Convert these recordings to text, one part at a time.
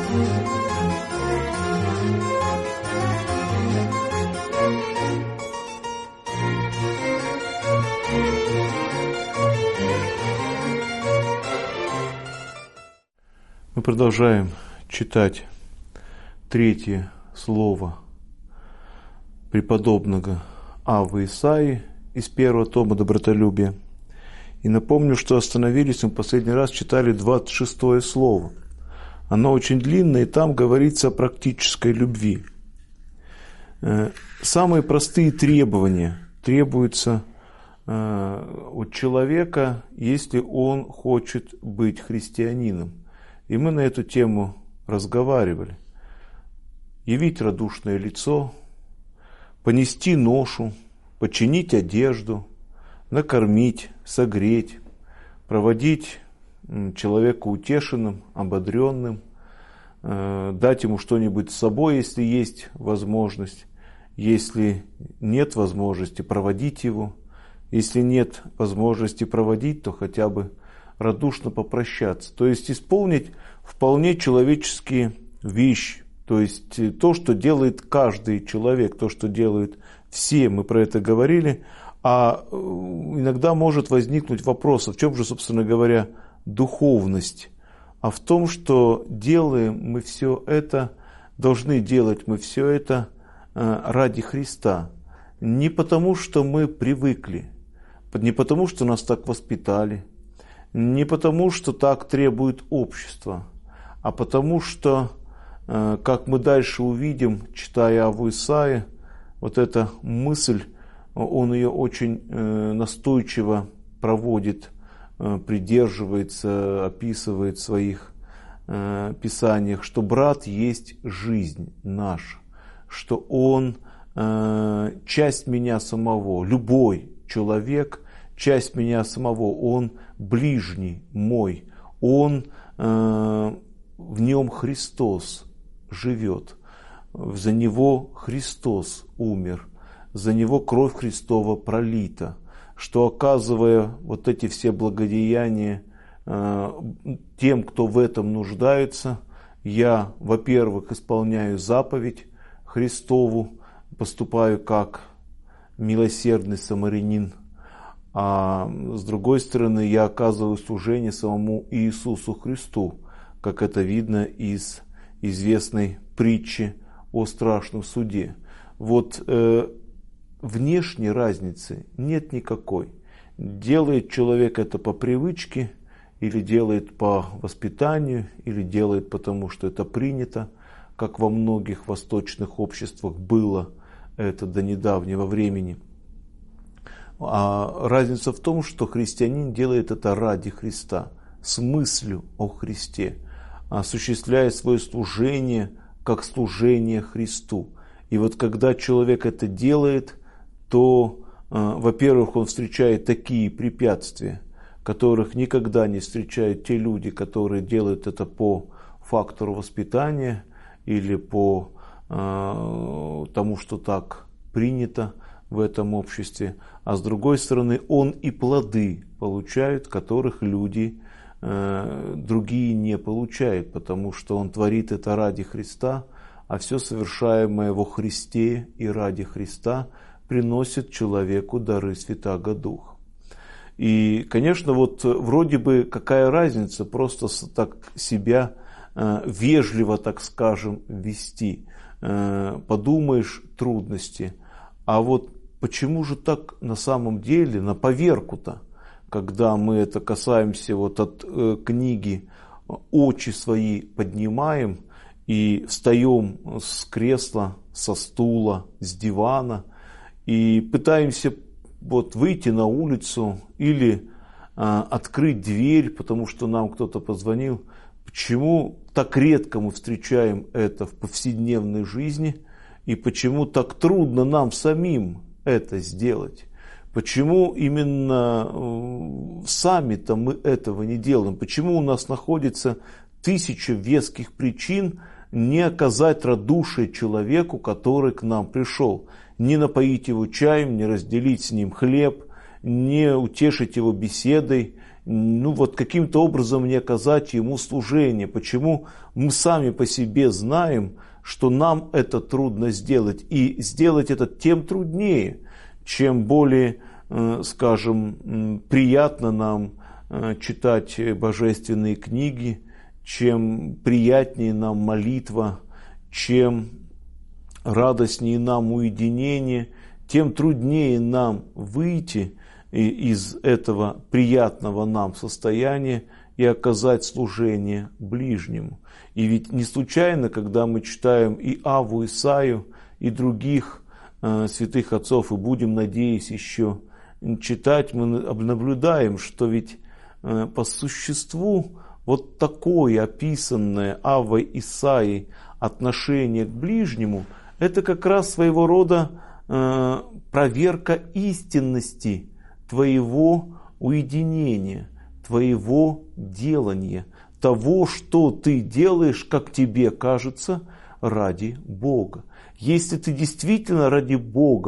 Мы продолжаем читать третье слово преподобного Аввы Исаии из первого тома «Добротолюбие». И напомню, что остановились мы в последний раз, читали 26 слово. Оно очень длинное, и там говорится о практической любви. Самые простые требования требуются от человека, если он хочет быть христианином. И мы на эту тему разговаривали. Явить радушное лицо, понести ношу, починить одежду, накормить, согреть, проводить человека утешенным, ободренным, дать ему что-нибудь с собой, если есть возможность. Если нет возможности, проводить его. Если нет возможности проводить, то хотя бы радушно попрощаться. То есть исполнить вполне человеческие вещи. То есть то, что делает каждый человек, то, что делают все, мы про это говорили. А иногда может возникнуть вопрос, а в чем же, собственно говоря, духовность? А в том, что делаем мы все это, должны делать мы все это ради Христа. Не потому, что мы привыкли, не потому, что нас так воспитали, не потому, что так требует общество, а потому, что, как мы дальше увидим, читая Авву Исаии, вот эта мысль, он ее очень настойчиво проводит, придерживается, описывает в своих писаниях, что брат есть жизнь наша, что он часть меня самого, любой человек, часть меня самого, он ближний мой, он, в нем Христос живет, за него Христос умер, за него кровь Христова пролита, что, оказывая вот эти все благодеяния тем, кто в этом нуждается, я, во-первых, исполняю заповедь Христову, поступаю как милосердный самарянин, а с другой стороны, я оказываю служение самому Иисусу Христу, как это видно из известной притчи о страшном суде. Вот внешней разницы нет никакой. Делает человек это по привычке, или делает по воспитанию, или делает потому, что это принято, как во многих восточных обществах было это до недавнего времени. А разница в том, что христианин делает это ради Христа, с мыслью о Христе, осуществляя свое служение как служение Христу. И вот когда человек это делает, то, во-первых, он встречает такие препятствия, которых никогда не встречают те люди, которые делают это по фактору воспитания или по тому, что так принято в этом обществе. А с другой стороны, он и плоды получает, которых люди другие не получают, потому что он творит это ради Христа, а все совершаемое во Христе и ради Христа приносит человеку дары Святаго Духа. И, конечно, вот вроде бы какая разница просто так себя вежливо, так скажем, вести. Подумаешь, трудности. А вот почему же так на самом деле, на поверку-то, когда мы это касаемся вот от книги, очи свои поднимаем и встаем с кресла, со стула, с дивана и пытаемся вот выйти на улицу или открыть дверь, потому что нам кто-то позвонил. Почему так редко мы встречаем это в повседневной жизни и почему так трудно нам самим это сделать? Почему именно сами-то мы этого не делаем? Почему у нас находится 1000 веских причин не оказать радушие человеку, который к нам пришел? Не напоить его чаем, не разделить с ним хлеб, не утешить его беседой, каким-то образом не оказать ему служение. Почему? Мы сами по себе знаем, что нам это трудно сделать. И сделать это тем труднее, чем более, приятно нам читать божественные книги, чем приятнее нам молитва, чем радостнее нам уединение, тем труднее нам выйти из этого приятного нам состояния и оказать служение ближнему. И ведь не случайно, когда мы читаем и Авву, Исаию, и других святых отцов, и будем, надеюсь, еще читать, мы наблюдаем, что ведь по существу вот такое описанное Аввой, Исаией отношение к ближнему, это как раз своего рода проверка истинности твоего уединения, твоего делания, того, что ты делаешь, как тебе кажется, ради Бога. Если ты действительно ради Бога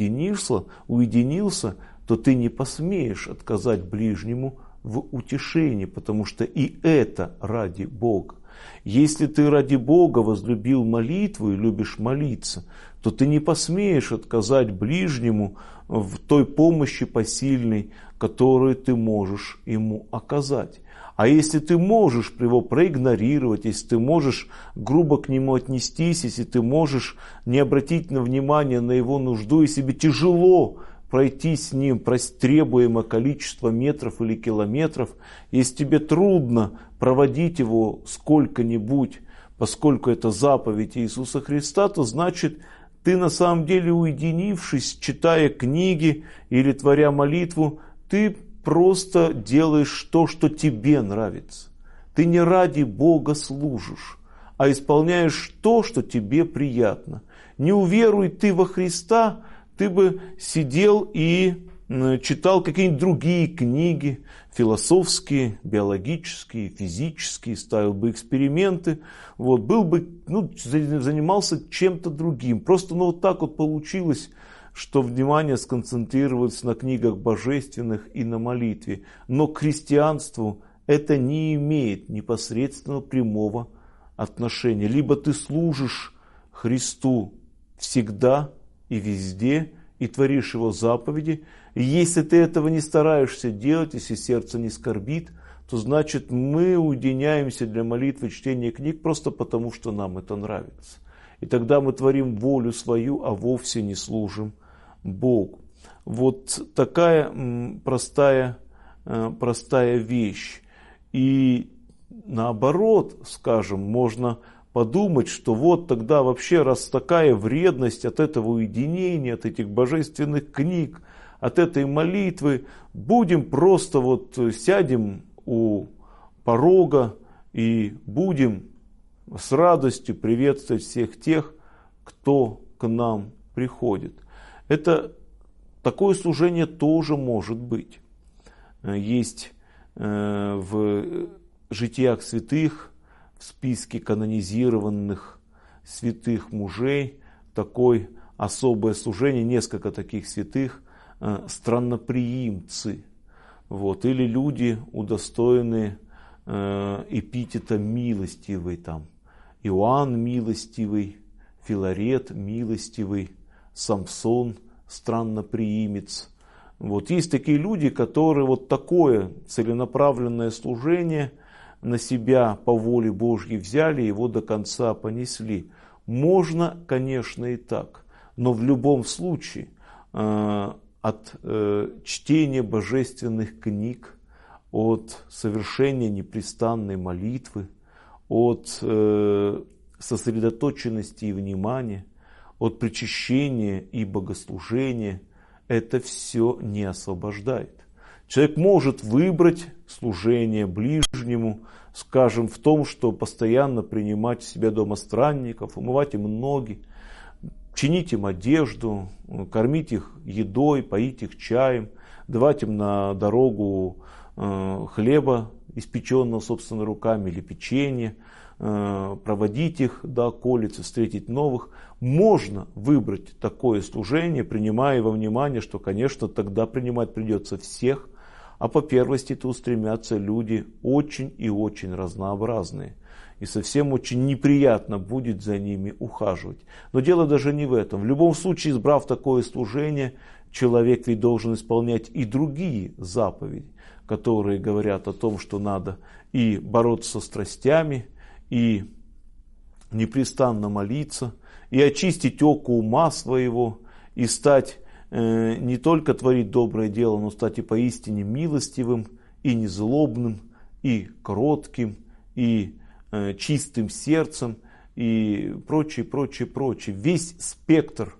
уединился, то ты не посмеешь отказать ближнему в утешении, потому что и это ради Бога. Если ты ради Бога возлюбил молитву и любишь молиться, то ты не посмеешь отказать ближнему в той помощи посильной, которую ты можешь ему оказать. А если ты можешь его проигнорировать, если ты можешь грубо к нему отнестись, если ты можешь не обратить внимание на его нужду, и себе тяжело пройти с ним требуемое количество метров или километров, если тебе трудно проводить его сколько-нибудь, поскольку это заповедь Иисуса Христа, то значит, ты на самом деле, уединившись, читая книги или творя молитву, ты просто делаешь то, что тебе нравится. Ты не ради Бога служишь, а исполняешь то, что тебе приятно. Не уверуй ты во Христа, ты бы сидел и читал какие-нибудь другие книги, философские, биологические, физические, ставил бы эксперименты, был бы, занимался чем-то другим. Просто вот так вот получилось, что внимание сконцентрировалось на книгах божественных и на молитве. Но к христианству это не имеет непосредственно прямого отношения. Либо ты служишь Христу всегда и везде, и творишь его заповеди. И если ты этого не стараешься делать, если сердце не скорбит, то значит мы уединяемся для молитвы, чтения книг просто потому, что нам это нравится. И тогда мы творим волю свою, а вовсе не служим Богу. Вот такая простая вещь. И наоборот, скажем, можно подумать, что вот тогда вообще, раз такая вредность от этого уединения, от этих божественных книг, от этой молитвы, будем просто сядем у порога и будем с радостью приветствовать всех тех, кто к нам приходит. Такое служение тоже может быть. Есть в житиях святых, в списке канонизированных святых мужей, такое особое служение, несколько таких святых, странноприимцы. Или люди, удостоенные эпитета милостивый, там Иоанн милостивый, Филарет милостивый, Самсон странноприимец. Есть такие люди, которые такое целенаправленное служение на себя по воле Божьей взяли, его до конца понесли. Можно, конечно, и так, но в любом случае от чтения божественных книг, от совершения непрестанной молитвы, от сосредоточенности и внимания, от причащения и богослужения, это все не освобождает. Человек может выбрать служение ближнему, скажем, в том, что постоянно принимать в себя дома странников, умывать им ноги, чинить им одежду, кормить их едой, поить их чаем, давать им на дорогу хлеба, испеченного собственными руками, или печенье, проводить их до околицы, встретить новых. Можно выбрать такое служение, принимая во внимание, что, конечно, тогда принимать придется всех, А по первости-то устремятся люди очень и очень разнообразные. И совсем очень неприятно будет за ними ухаживать. Но дело даже не в этом. В любом случае, избрав такое служение, человек ведь должен исполнять и другие заповеди, которые говорят о том, что надо и бороться со страстями, и непрестанно молиться, и очистить око ума своего, и стать не только творить доброе дело, но стать и поистине милостивым, и незлобным, и кротким, и чистым сердцем, и прочее, прочее, прочее. Весь спектр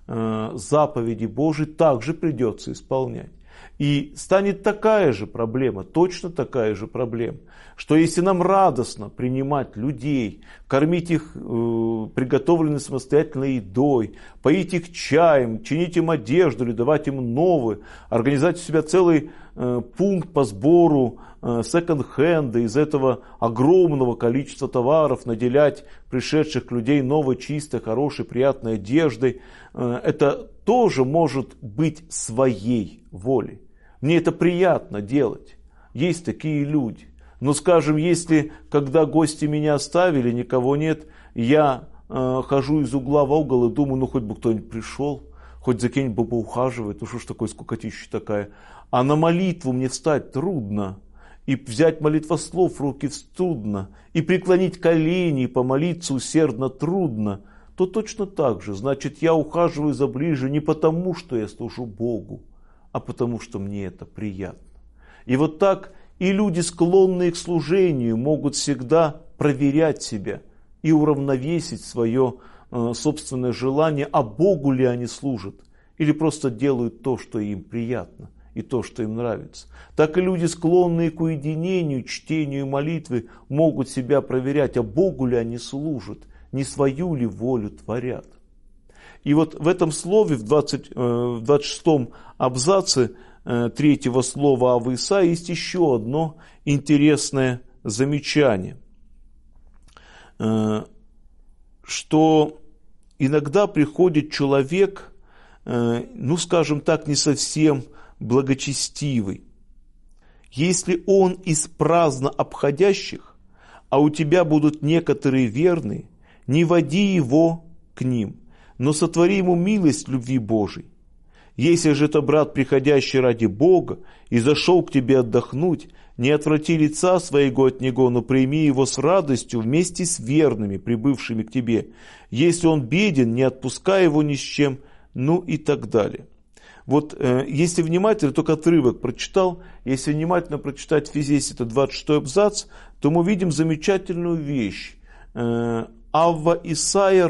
заповедей Божьих также придется исполнять. И станет такая же проблема, точно такая же проблема, что если нам радостно принимать людей, кормить их приготовленной самостоятельной едой, поить их чаем, чинить им одежду или давать им новую, организовать у себя целый пункт по сбору секонд-хенда, из этого огромного количества товаров наделять пришедших людей новой, чистой, хорошей, приятной одеждой, это тоже может быть своей волей. Мне это приятно делать. Есть такие люди. Но, скажем, если, когда гости меня оставили, никого нет, я хожу из угла в угол и думаю, ну хоть бы кто-нибудь пришел, хоть за кем-нибудь бы поухаживает, ну что ж такое скукотища такая. А на молитву мне встать трудно, и взять молитвослов в руки трудно, и преклонить колени, и помолиться усердно трудно, то точно так же, значит, я ухаживаю за ближе не потому, что я служу Богу, а потому, что мне это приятно. И вот так и люди, склонные к служению, могут всегда проверять себя и уравновесить свое собственное желание, а Богу ли они служат, или просто делают то, что им приятно, и то, что им нравится. Так и люди, склонные к уединению, чтению молитвы, могут себя проверять, а Богу ли они служат, не свою ли волю творят. И вот в этом слове, в 26-м абзаце 3-го слова Аввы Исаии есть еще одно интересное замечание, что иногда приходит человек, ну скажем так, не совсем благочестивый. Если он из праздно обходящих, а у тебя будут некоторые верные, не води его к ним, но сотвори ему милость любви Божией. Если же это брат, приходящий ради Бога, и зашел к тебе отдохнуть, не отврати лица своего от него, но прими его с радостью вместе с верными, прибывшими к тебе. Если он беден, не отпускай его ни с чем, ну и так далее. Вот если внимательно, только отрывок прочитал, если внимательно прочитать весь этот 26-й абзац, то мы видим замечательную вещь. Авва Исаия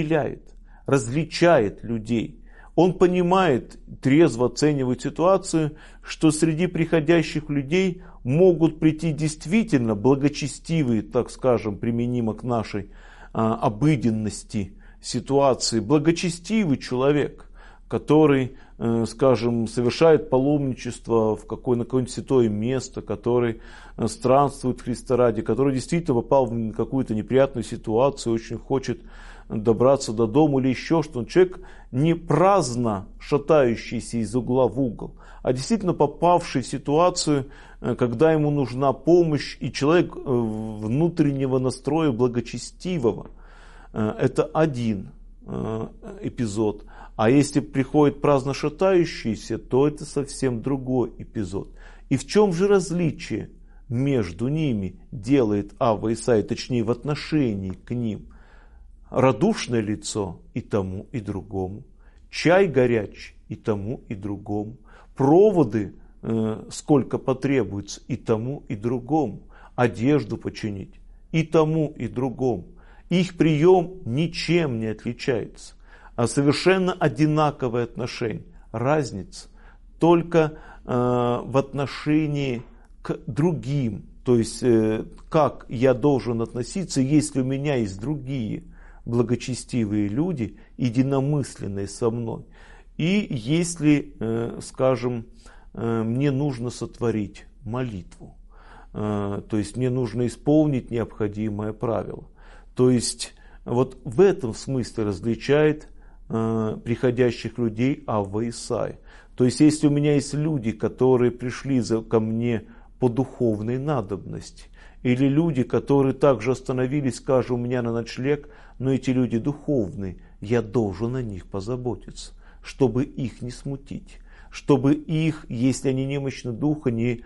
различает людей. Он понимает, трезво оценивает ситуацию, что среди приходящих людей могут прийти действительно благочестивые, так скажем, применимо к нашей обыденности ситуации, благочестивый человек, который, скажем, совершает паломничество на какое-нибудь святое место, который странствует Христа ради, который действительно попал в какую-то неприятную ситуацию, очень хочет добраться до дома или еще что-то. Человек не праздно шатающийся из угла в угол, а действительно попавший в ситуацию, когда ему нужна помощь, и человек внутреннего настроя благочестивого. Это один эпизод. А если приходит праздно шатающийся, то это совсем другой эпизод. И в чем же различие между ними делает Авва Исаия, точнее в отношении к ним? Радушное лицо и тому, и другому. Чай горячий и тому, и другому. Проводы сколько потребуется и тому, и другому. Одежду починить и тому, и другому. Их прием ничем не отличается, а совершенно одинаковое отношение. Разница только в отношении к другим. То есть, как я должен относиться, если у меня есть другие благочестивые люди, единомысленные со мной. И если, скажем, мне нужно сотворить молитву, то есть мне нужно исполнить необходимое правило. То есть вот в этом смысле различает приходящих людей Авва Исаия. То есть, если у меня есть люди, которые пришли ко мне по духовной надобности, или люди, которые также остановились, скажем, у меня на ночлег, но эти люди духовные, я должен о них позаботиться, чтобы их не смутить, чтобы их, если они немощны духа, не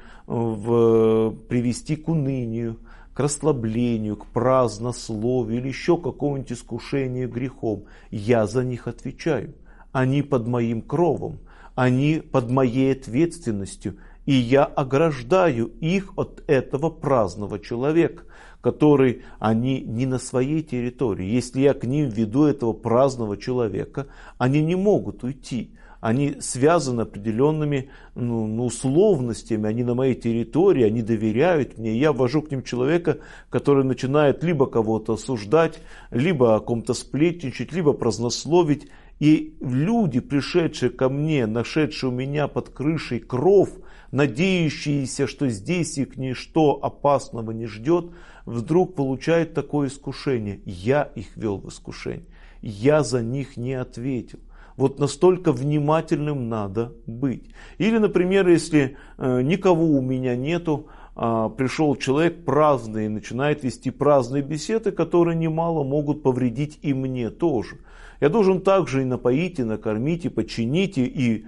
привести к унынию, к расслаблению, к празднословию или еще какому-нибудь искушению грехом. Я за них отвечаю. Они под моим кровом, они под моей ответственностью. И я ограждаю их от этого праздного человека, который они не на своей территории. Если я к ним веду этого праздного человека, они не могут уйти. Они связаны определенными условностями, они на моей территории, они доверяют мне. Я ввожу к ним человека, который начинает либо кого-то осуждать, либо о ком-то сплетничать, либо празднословить. И люди, пришедшие ко мне, нашедшие у меня под крышей кров, надеющиеся, что здесь их ничто опасного не ждет, вдруг получают такое искушение. Я их вел в искушение. Я за них не ответил. Вот настолько внимательным надо быть. Или, например, если никого у меня нету, пришел человек праздный и начинает вести праздные беседы, которые немало могут повредить и мне тоже. Я должен также и напоить, и накормить, и починить, и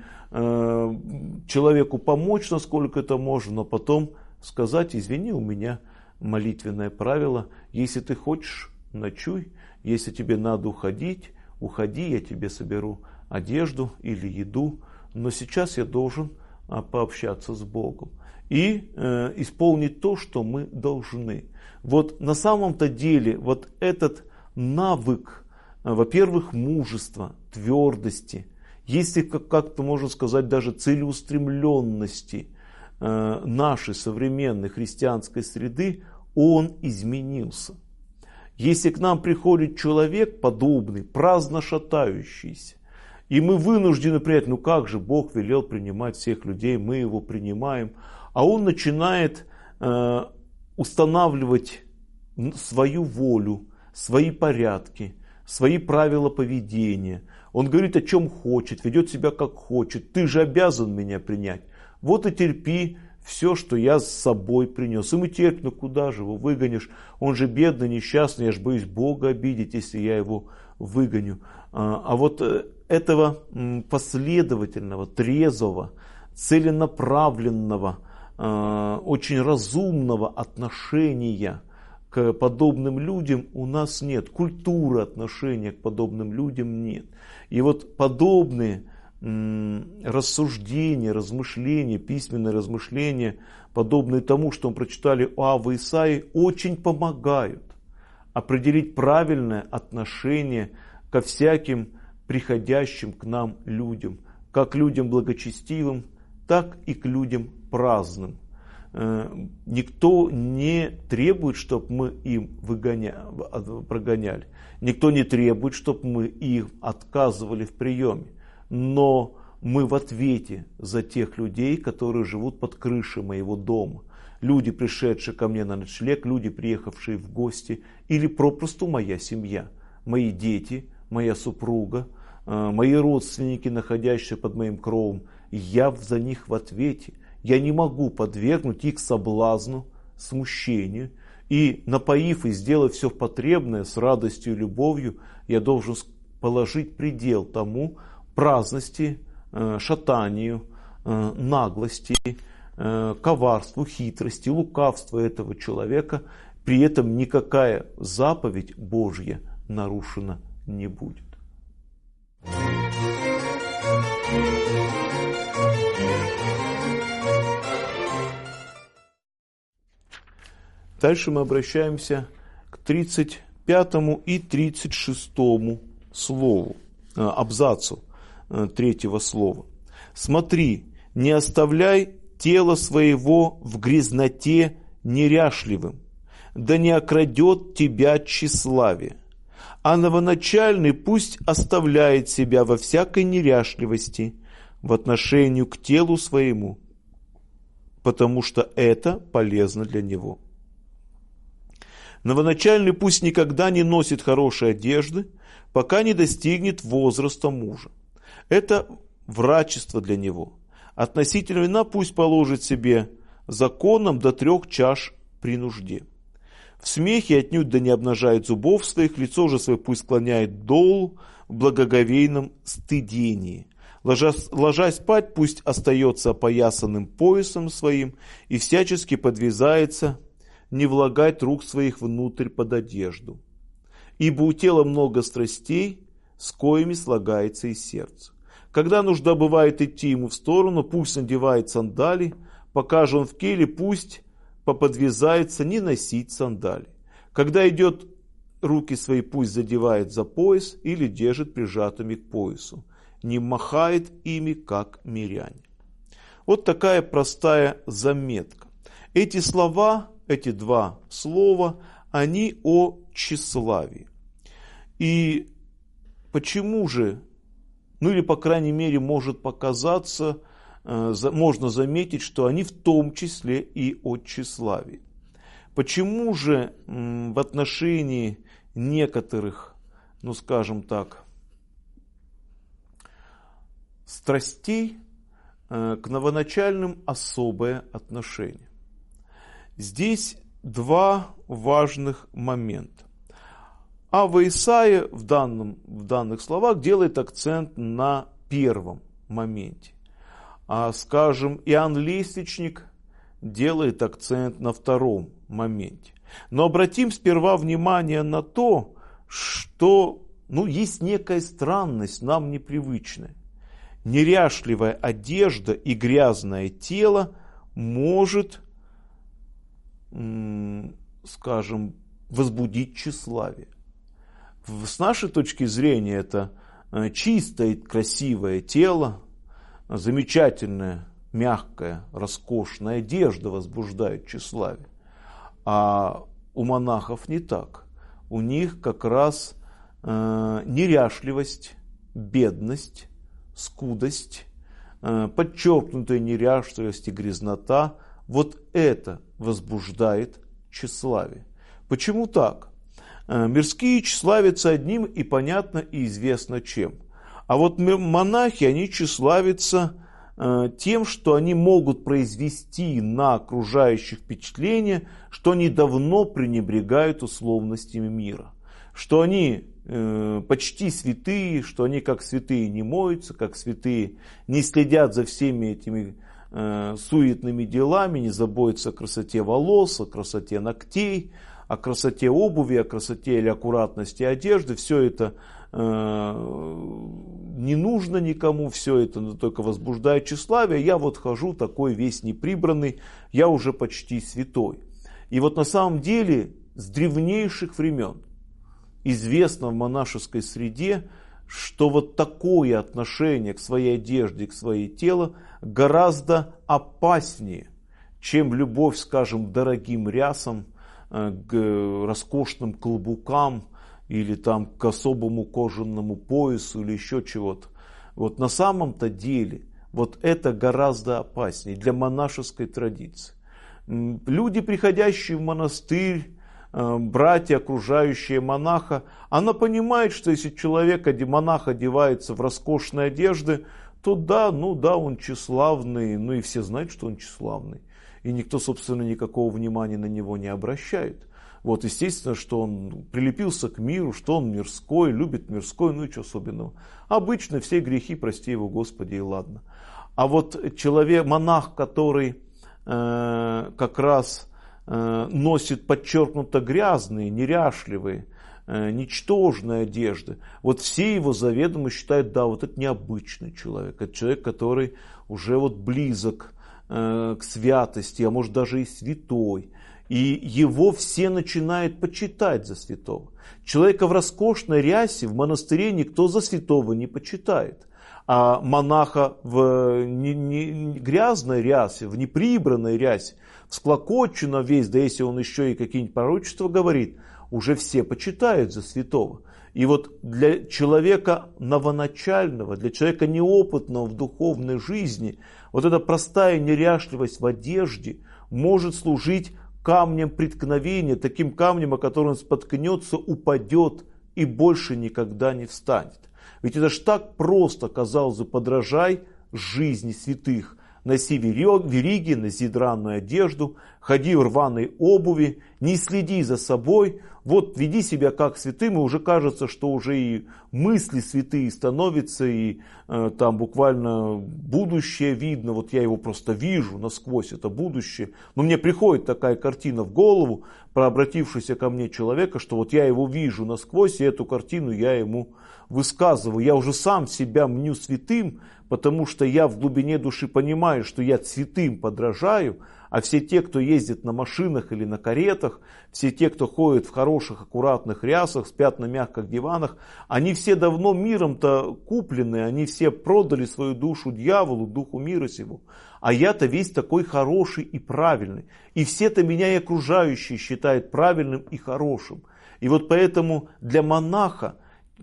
человеку помочь, насколько это можно, но потом сказать: извини, у меня молитвенное правило, если ты хочешь, ночуй, если тебе надо уходить, уходи, я тебе соберу одежду или еду, но сейчас я должен пообщаться с Богом и исполнить то, что мы должны. Вот на самом-то деле вот этот навык, во-первых, мужества, твердости, если как-то можно сказать даже целеустремленности нашей современной христианской среды, он изменился. Если к нам приходит человек подобный, праздно шатающийся, и мы вынуждены принять, ну как же, Бог велел принимать всех людей, мы его принимаем, а он начинает устанавливать свою волю, свои порядки, свои правила поведения. Он говорит, о чем хочет, ведет себя как хочет. Ты же обязан меня принять. Вот и терпи все, что я с собой принес. И мы терпим, ну куда же его выгонишь? Он же бедный, несчастный, я же боюсь Бога обидеть, если я его выгоню. А вот этого последовательного, трезвого, целенаправленного, очень разумного отношения к подобным людям у нас нет. Культуры отношения к подобным людям нет. И вот подобные рассуждения, размышления, письменные размышления, подобные тому, что мы прочитали у Аввы и Исаии, очень помогают определить правильное отношение ко всяким приходящим к нам людям, как к людям благочестивым, так и к людям праздным. Никто не требует, чтобы мы им прогоняли. Никто не требует, чтобы мы им отказывали в приеме. Но мы в ответе за тех людей, которые живут под крышей моего дома. Люди, пришедшие ко мне на ночлег, люди, приехавшие в гости, или попросту моя семья, мои дети, моя супруга, мои родственники, находящиеся под моим кровом. Я за них в ответе. Я не могу подвергнуть их соблазну, смущению. И напоив и сделав все потребное с радостью и любовью, я должен положить предел тому праздности, шатанию, наглости, коварству, хитрости, лукавству этого человека. При этом никакая заповедь Божья нарушена не будет. Дальше мы обращаемся к 35 и 36 слову, абзацу 3 слова. «Смотри, не оставляй тело своего в грязноте неряшливым, да не окрадет тебя тщеславие, а новоначальный пусть оставляет себя во всякой неряшливости в отношении к телу своему, потому что это полезно для него. Новоначальный пусть никогда не носит хорошей одежды, пока не достигнет возраста мужа. Это врачество для него. Относительно вина пусть положит себе законом до 3 чаш при нужде. В смехе отнюдь да не обнажает зубов своих, лицо же свое пусть склоняет долу в благоговейном стыдении. Ложась спать, пусть остается опоясанным поясом своим и всячески подвязается не влагать рук своих внутрь под одежду. Ибо у тела много страстей, с коими слагается и сердце. Когда нужда бывает идти ему в сторону, пусть надевает сандали, пока же он в келе, пусть поподвязается не носить сандали. Когда идет, руки свои пусть задевает за пояс или держит прижатыми к поясу, не махает ими, как миряне. Вот такая простая заметка. Эти слова, эти 2 слова, они о тщеславии. И почему же, ну или по крайней мере может показаться, можно заметить, что они в том числе и о тщеславии. Почему же в отношении некоторых, ну скажем так, страстей к новоначальным особое отношение? Здесь 2 важных момента. Авва Исаия в данных словах делает акцент на первом моменте. А, скажем, Иоанн Лествичник делает акцент на втором моменте. Но обратим сперва внимание на то, что есть некая странность, нам непривычная. Неряшливая одежда и грязное тело может, скажем, возбудить тщеславие. С нашей точки зрения это чистое, красивое тело, замечательная, мягкая, роскошная одежда возбуждает тщеславие. А у монахов не так. У них как раз неряшливость, бедность, скудость, подчеркнутая неряшливость и грязнота. Вот это возбуждает тщеславие. Почему так? Мирские тщеславятся одним и понятно и известно чем. А вот монахи, они тщеславятся тем, что они могут произвести на окружающих впечатление, что они давно пренебрегают условностями мира. Что они почти святые, что они как святые не моются, как святые не следят за всеми этими суетными делами, не заботятся о красоте волос, о красоте ногтей, о красоте обуви, о красоте или аккуратности одежды. Все это не нужно никому, все это только возбуждает тщеславие. Я вот хожу такой весь неприбранный, я уже почти святой. И вот на самом деле с древнейших времен известно в монашеской среде, что вот такое отношение к своей одежде, к своей телу гораздо опаснее, чем любовь, скажем, к дорогим рясам, к роскошным клобукам или там к особому кожаному поясу или еще чего-то. Вот на самом-то деле вот это гораздо опаснее для монашеской традиции. Люди, приходящие в монастырь, братья, окружающие монаха, она понимает, что если человек, монах одевается в роскошные одежды, то да, он тщеславный, и все знают, что он тщеславный. И никто, собственно, никакого внимания на него не обращает. Вот, естественно, что он прилепился к миру, что он мирской, любит мирской, и что особенного. Обычно все грехи, прости его, Господи, и ладно. А вот монах, который как раз носит подчеркнуто грязные, неряшливые, ничтожные одежды, вот все его заведомо считают, да, вот это необычный человек, это человек, который уже вот близок к святости, а может даже и святой. И его все начинают почитать за святого. Человека в роскошной рясе в монастыре никто за святого не почитает. А монаха в грязной рясе, в неприбранной рясе, всклокоченно весь, да если он еще и какие-нибудь пророчества говорит, уже все почитают за святого. И вот для человека новоначального, для человека неопытного в духовной жизни, вот эта простая неряшливость в одежде может служить камнем преткновения, таким камнем, о котором он споткнется, упадет и больше никогда не встанет. Ведь это ж так просто, казалось бы, подражай жизни святых, носи вериги, носи драную одежду, ходи в рваной обуви, не следи за собой, вот веди себя как святым, и уже кажется, что уже и мысли святые становятся, и там буквально будущее видно, вот я его просто вижу насквозь, это будущее. Но мне приходит такая картина в голову про обратившегося ко мне человека, что вот я его вижу насквозь, и эту картину я ему высказываю. Я уже сам себя мню святым, потому что я в глубине души понимаю, что я святым подражаю, а все те, кто ездит на машинах или на каретах, все те, кто ходит в хороших, аккуратных рясах, спят на мягких диванах, они все давно миром-то куплены, они все продали свою душу дьяволу, духу мира сего. А я-то весь такой хороший и правильный. И все-то меня и окружающие считают правильным и хорошим. И вот поэтому для монаха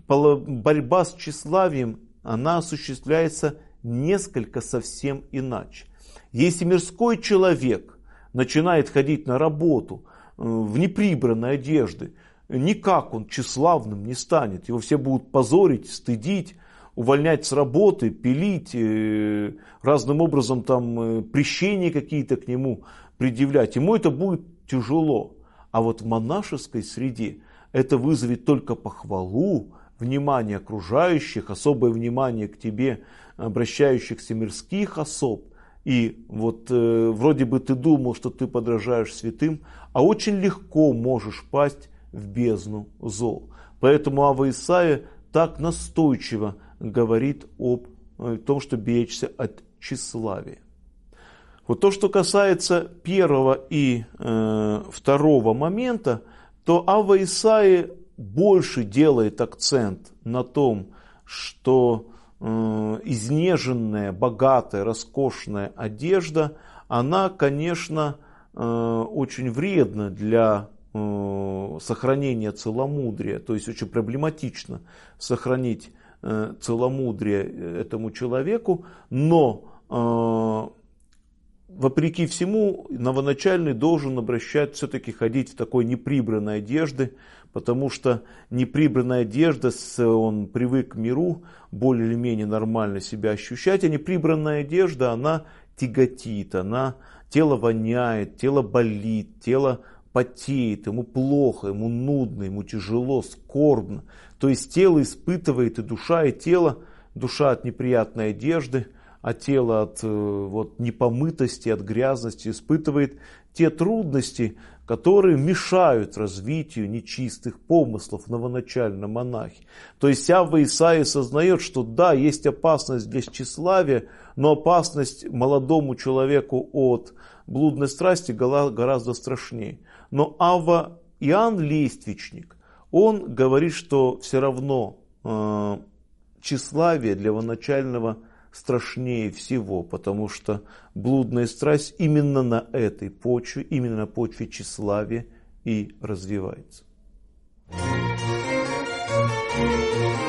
борьба с тщеславием, она осуществляется несколько совсем иначе. Если мирской человек начинает ходить на работу в неприбранной одежде, никак он тщеславным не станет. Его все будут позорить, стыдить, увольнять с работы, пилить, разным образом там прещения какие-то к нему предъявлять. Ему это будет тяжело. А вот в монашеской среде это вызовет только похвалу, внимание окружающих, особое внимание к тебе, обращающихся мирских особ. И вот вроде бы ты думал, что ты подражаешь святым, а очень легко можешь пасть в бездну зол. Поэтому Авва Исаия так настойчиво говорит об том, что беречься от тщеславия. Вот то, что касается первого и второго момента, то Авва Исаия больше делает акцент на том, что изнеженная, богатая, роскошная одежда, она, конечно, очень вредна для сохранения целомудрия, то есть очень проблематично сохранить целомудрие этому человеку, но вопреки всему новоначальный должен обращать, все-таки ходить в такой неприбранной одежде, потому что неприбранная одежда, он привык к миру, более или менее нормально себя ощущать, а неприбранная одежда, она тяготит, тело воняет, тело болит, тело потеет, ему плохо, ему нудно, ему тяжело, скорбно. То есть тело испытывает, и душа, душа от неприятной одежды, а тело от непомытости, от грязности испытывает те трудности, которые мешают развитию нечистых помыслов новоначальном монахе. То есть Авва Исаия сознает, что да, есть опасность для тщеславия, но опасность молодому человеку от блудной страсти гораздо страшнее. Но Авва Иоанн Лествичник, он говорит, что все равно тщеславие для новоначального страшнее всего, потому что блудная страсть именно на этой почве, именно на почве тщеславия и развивается.